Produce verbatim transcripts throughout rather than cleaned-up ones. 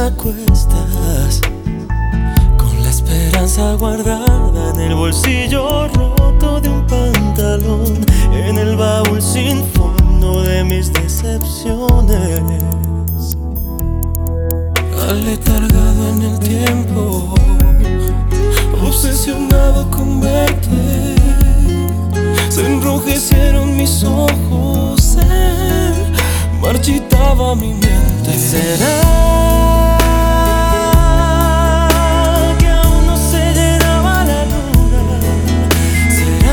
acuestas con la esperanza guardada en el bolsillo roto de un pantalón, en el baúl sin fondo de mis decepciones. Aletargado en el tiempo, obsesionado con verte, se enrojecieron mis ojos, se marchitaba mi mente. ¿Será que aún no se llenaba la luna? ¿Será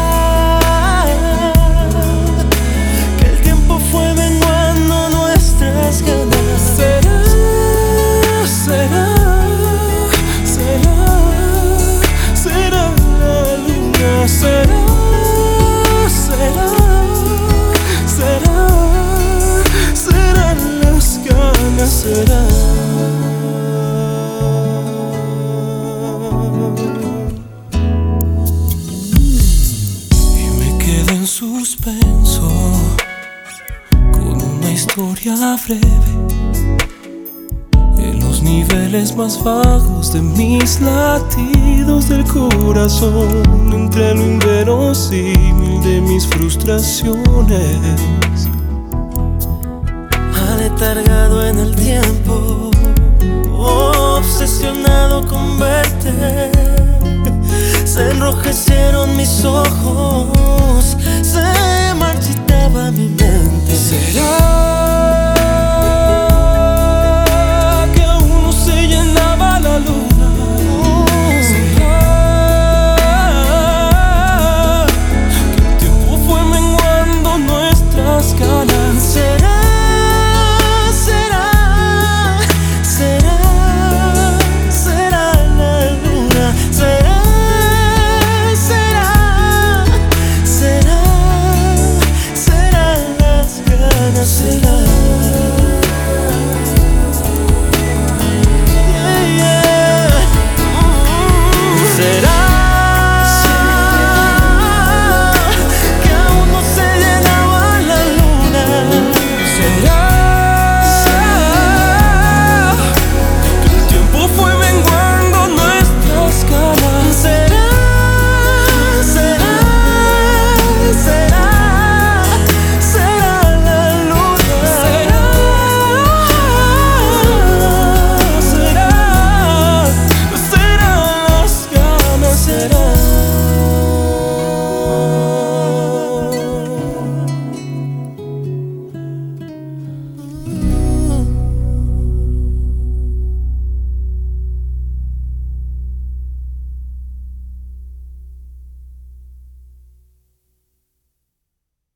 que el tiempo fue menguando nuestras ganas? ¿Será, será, será, será la luna? ¿Será, será, será, serán las ganas? ¿Será? Y me quedé en suspenso con una historia breve, en los niveles más bajos de mis latidos del corazón, entre lo inverosímil de mis frustraciones. Aletargado en el tiempo, obsesionado con verte, se enrojecieron mis ojos,